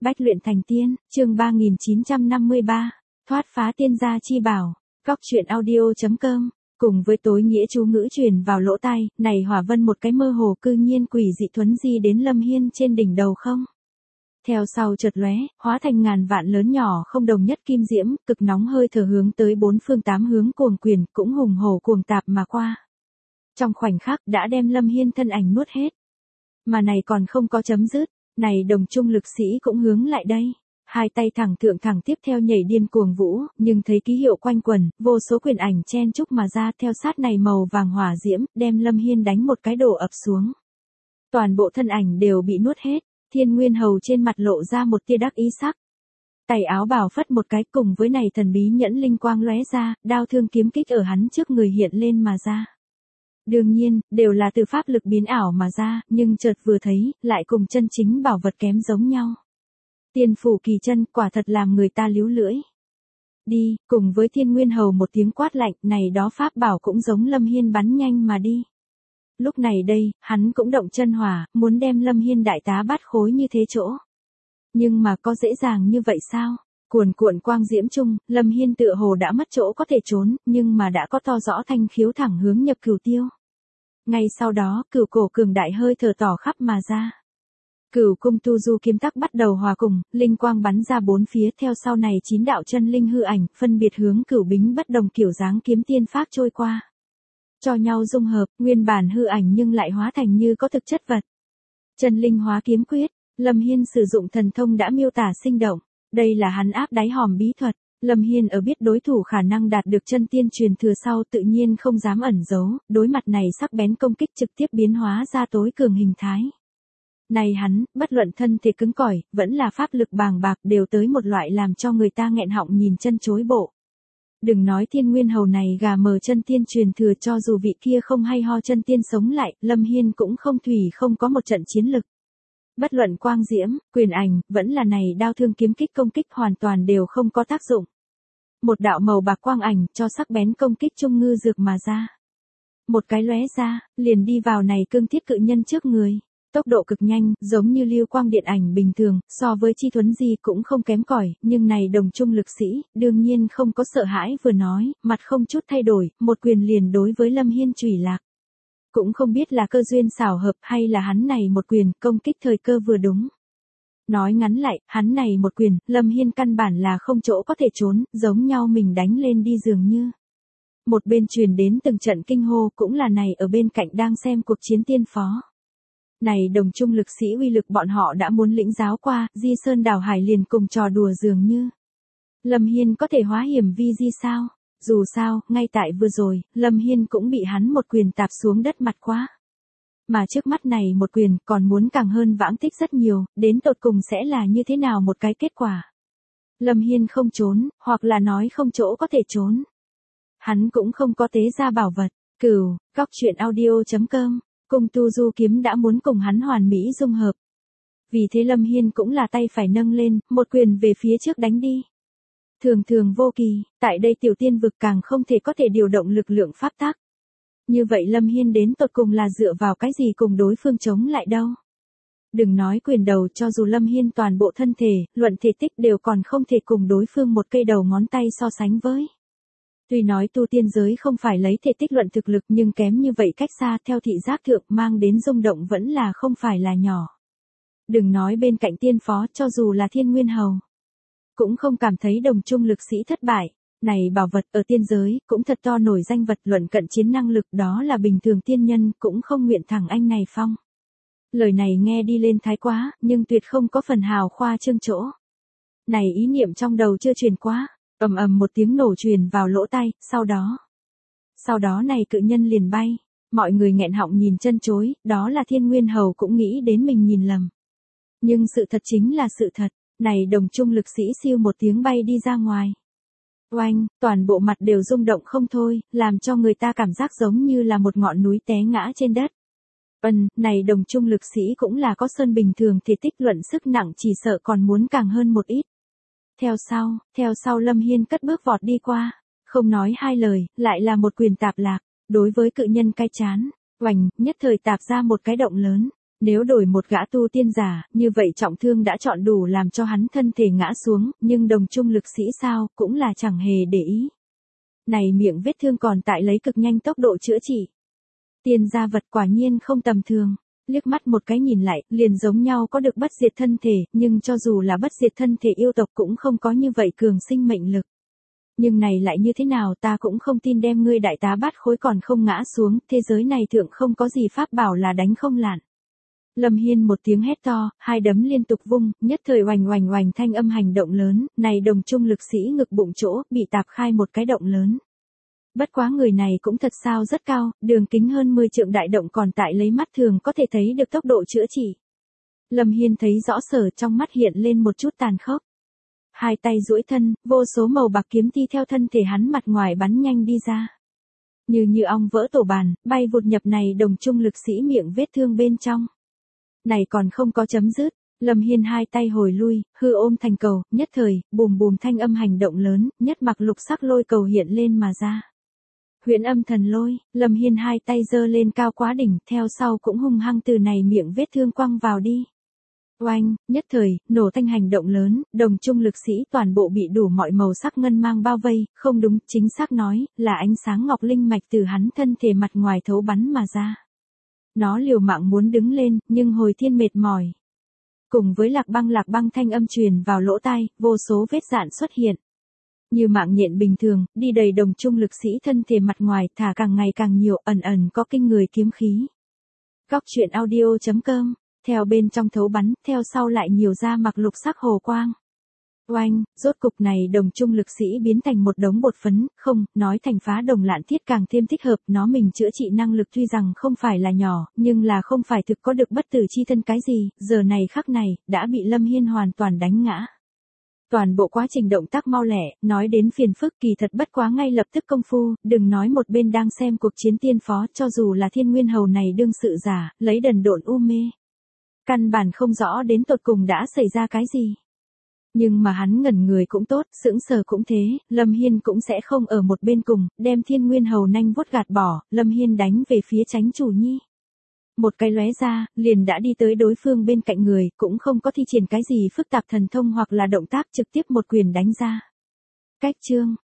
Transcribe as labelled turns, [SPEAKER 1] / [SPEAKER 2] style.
[SPEAKER 1] Bách luyện thành tiên, chương 3953, thoát phá tiên gia chi bảo. Góc truyện audio.com, cùng với tối nghĩa chú ngữ truyền vào lỗ tai, này Hỏa Vân một cái mơ hồ cư nhiên quỷ dị thuấn di đến Lâm Hiên trên đỉnh đầu không. Theo sau chợt lóe, hóa thành ngàn vạn lớn nhỏ không đồng nhất kim diễm, cực nóng hơi thở hướng tới bốn phương tám hướng cuồng quyền, cũng hùng hổ cuồng tạp mà qua. Trong khoảnh khắc đã đem Lâm Hiên thân ảnh nuốt hết. Mà này còn không có chấm dứt, này đồng trung lực sĩ cũng hướng lại đây. Hai tay thẳng thượng thẳng tiếp theo nhảy điên cuồng vũ, nhưng thấy ký hiệu quanh quần, vô số quyền ảnh chen chúc mà ra theo sát này màu vàng hỏa diễm, đem Lâm Hiên đánh một cái đổ ập xuống. Toàn bộ thân ảnh đều bị nuốt hết, Thiên Nguyên Hầu trên mặt lộ ra một tia đắc ý sắc. Tay áo bào phất một cái cùng với này thần bí nhẫn linh quang lóe ra, đao thương kiếm kích ở hắn trước người hiện lên mà ra. Đương nhiên, đều là từ pháp lực biến ảo mà ra, nhưng chợt vừa thấy, lại cùng chân chính bảo vật kém giống nhau. Tiên phủ kỳ chân quả thật làm người ta líu lưỡi. Đi, cùng với Thiên Nguyên Hầu một tiếng quát lạnh, này đó pháp bảo cũng giống Lâm Hiên bắn nhanh mà đi. Lúc này đây, hắn cũng động chân hỏa, muốn đem Lâm Hiên đại tá bát khối như thế chỗ. Nhưng mà có dễ dàng như vậy sao? Cuồn cuộn quang diễm chung, Lâm Hiên tựa hồ đã mất chỗ có thể trốn, nhưng mà đã có to rõ thanh khiếu thẳng hướng nhập cửu tiêu. Ngay sau đó, cửu cổ cường đại hơi thở tỏ khắp mà ra. Cửu cung tu du kiếm tắc bắt đầu hòa cùng, linh quang bắn ra bốn phía theo sau này 9 đạo chân linh hư ảnh, phân biệt hướng cửu bính bất đồng kiểu dáng kiếm tiên pháp trôi qua. Cho nhau dung hợp, nguyên bản hư ảnh nhưng lại hóa thành như có thực chất vật. Chân linh hóa kiếm quyết, Lâm Hiên sử dụng thần thông đã miêu tả sinh động. Đây là hắn áp đáy hòm bí thuật, Lâm Hiên ở biết đối thủ khả năng đạt được chân tiên truyền thừa sau tự nhiên không dám ẩn giấu, đối mặt này sắc bén công kích trực tiếp biến hóa ra tối cường hình thái. Này hắn, bất luận thân thể cứng cỏi, vẫn là pháp lực bàng bạc đều tới một loại làm cho người ta nghẹn họng nhìn chân chối bộ. Đừng nói Thiên Nguyên Hầu này gà mờ chân tiên truyền thừa, cho dù vị kia không hay ho chân tiên sống lại, Lâm Hiên cũng không không có một trận chiến lực. Bất luận quang diễm, quyền ảnh, vẫn là này đao thương kiếm kích công kích hoàn toàn đều không có tác dụng. Một đạo màu bạc quang ảnh cho sắc bén công kích trung ngư dược mà ra. Một cái lóe ra, liền đi vào này cương thiết cự nhân trước người. Tốc độ cực nhanh, giống như lưu quang điện ảnh bình thường, so với chi thuấn di cũng không kém cỏi, nhưng này đồng trung lực sĩ, đương nhiên không có sợ hãi vừa nói, mặt không chút thay đổi, một quyền liền đối với Lâm Hiên chủy lạc. Cũng không biết là cơ duyên xảo hợp hay là hắn này một quyền công kích thời cơ vừa đúng. Nói ngắn lại, hắn này một quyền, Lâm Hiên căn bản là không chỗ có thể trốn, giống nhau mình đánh lên đi dường như. Một bên truyền đến từng trận kinh hô cũng là này ở bên cạnh đang xem cuộc chiến tiên phó. Này đồng trung lực sĩ uy lực bọn họ đã muốn lĩnh giáo qua, Di Sơn đảo hải liền cùng trò đùa dường như. Lâm Hiên có thể hóa hiểm vi di sao? Dù sao, ngay tại vừa rồi, Lâm Hiên cũng bị hắn một quyền tạp xuống đất mặt quá. Mà trước mắt này một quyền còn muốn càng hơn vãng tích rất nhiều, đến tột cùng sẽ là như thế nào một cái kết quả. Lâm Hiên không trốn, hoặc là nói không chỗ có thể trốn. Hắn cũng không có tế ra bảo vật, Cửu, góc truyện audio.com, cung tu du kiếm đã muốn cùng hắn hoàn mỹ dung hợp. Vì thế Lâm Hiên cũng là tay phải nâng lên, một quyền về phía trước đánh đi. Thường thường vô kỳ, tại đây tiểu tiên vực càng không thể có thể điều động lực lượng pháp tắc. Như vậy Lâm Hiên đến tột cùng là dựa vào cái gì cùng đối phương chống lại đâu. Đừng nói quyền đầu, cho dù Lâm Hiên toàn bộ thân thể, luận thể tích đều còn không thể cùng đối phương một cây đầu ngón tay so sánh với. Tuy nói tu tiên giới không phải lấy thể tích luận thực lực, nhưng kém như vậy cách xa theo thị giác thượng mang đến rung động vẫn là không phải là nhỏ. Đừng nói bên cạnh tiên phó, cho dù là Thiên Nguyên Hầu cũng không cảm thấy đồng trung lực sĩ thất bại. Này bảo vật ở tiên giới cũng thật to nổi danh vật, luận cận chiến năng lực đó là bình thường tiên nhân cũng không nguyện thẳng anh này phong. Lời này nghe đi lên thái quá, nhưng tuyệt không có phần hào khoa trương chỗ. Này ý niệm trong đầu chưa truyền quá, ầm ầm một tiếng nổ truyền vào lỗ tai, sau đó này cự nhân liền bay. Mọi người nghẹn họng nhìn chân chối, đó là Thiên Nguyên Hầu cũng nghĩ đến mình nhìn lầm. Nhưng sự thật chính là sự thật, này đồng trung lực sĩ siêu một tiếng bay đi ra ngoài. Oanh, toàn bộ mặt đều rung động không thôi, làm cho người ta cảm giác giống như là một ngọn núi té ngã trên đất. Này đồng trung lực sĩ cũng là có sơn bình thường, thể tích luận sức nặng chỉ sợ còn muốn càng hơn một ít. Theo sau Lâm Hiên cất bước vọt đi qua, không nói hai lời, lại là một quyền tạp lạc, đối với cự nhân cai chán, oành, nhất thời tạp ra một cái động lớn. Nếu đổi một gã tu tiên giả, như vậy trọng thương đã chọn đủ làm cho hắn thân thể ngã xuống, nhưng đồng trung lực sĩ sao, cũng là chẳng hề để ý. Này miệng vết thương còn tại lấy cực nhanh tốc độ chữa trị. Tiên gia vật quả nhiên không tầm thường. Liếc mắt một cái nhìn lại, liền giống nhau có được bất diệt thân thể, nhưng cho dù là bất diệt thân thể yêu tộc cũng không có như vậy cường sinh mệnh lực. Nhưng này lại như thế nào ta cũng không tin đem ngươi đại tá bát khối còn không ngã xuống, thế giới này thượng không có gì pháp bảo là đánh không lạn. Lâm Hiên một tiếng hét to, hai đấm liên tục vung, nhất thời oành oành oành thanh âm hành động lớn, này đồng trung lực sĩ ngực bụng chỗ, bị tạp khai một cái động lớn. Bất quá người này cũng thật sao rất cao, đường kính hơn 10 trượng đại động còn tại lấy mắt thường có thể thấy được tốc độ chữa trị. Lâm Hiên thấy rõ sở trong mắt hiện lên một chút tàn khốc. Hai tay duỗi thân, vô số màu bạc kiếm ti theo thân thể hắn mặt ngoài bắn nhanh đi ra. Như ong vỡ tổ bàn, bay vụt nhập này đồng trung lực sĩ miệng vết thương bên trong. Này còn không có chấm dứt, Lâm Hiên hai tay hồi lui, hư ôm thành cầu, nhất thời, bùm bùm thanh âm hành động lớn, nhất mặc lục sắc lôi cầu hiện lên mà ra. Huyễn âm thần lôi, Lâm Hiên hai tay giơ lên cao quá đỉnh, theo sau cũng hung hăng từ này miệng vết thương quăng vào đi. Oanh, nhất thời, nổ thanh hành động lớn, đồng trung lực sĩ toàn bộ bị đủ mọi màu sắc ngân mang bao vây, không đúng, chính xác nói, là ánh sáng ngọc linh mạch từ hắn thân thể mặt ngoài thấu bắn mà ra. Nó liều mạng muốn đứng lên, nhưng hồi thiên mệt mỏi. Cùng với lạc băng thanh âm truyền vào lỗ tai, vô số vết dạn xuất hiện. Như mạng nhện bình thường, đi đầy đồng trung lực sĩ thân thể mặt ngoài, thả càng ngày càng nhiều, ẩn ẩn có kinh người kiếm khí. Góc truyện audio.com, theo bên trong thấu bắn, theo sau lại nhiều ra mặc lục sắc hồ quang. Oanh, rốt cục này đồng trung lực sĩ biến thành một đống bột phấn, không, nói thành phá đồng lạn thiết càng thêm thích hợp, nó mình chữa trị năng lực tuy rằng không phải là nhỏ, nhưng là không phải thực có được bất tử chi thân cái gì, giờ này khắc này, đã bị Lâm Hiên hoàn toàn đánh ngã. Toàn bộ quá trình động tác mau lẻ, nói đến phiền phức kỳ thật bất quá ngay lập tức công phu, đừng nói một bên đang xem cuộc chiến tiên phó cho dù là Thiên Nguyên Hầu này đương sự giả, lấy đần độn u mê. Căn bản không rõ đến tột cùng đã xảy ra cái gì. Nhưng mà hắn ngẩn người cũng tốt, sững sờ cũng thế, Lâm Hiên cũng sẽ không ở một bên cùng, đem Thiên Nguyên Hầu nanh vuốt gạt bỏ, Lâm Hiên đánh về phía Chánh Chủ Nhi. Một cái lóe ra, liền đã đi tới đối phương bên cạnh người, cũng không có thi triển cái gì phức tạp thần thông hoặc là động tác trực tiếp một quyền đánh ra. Cách chương,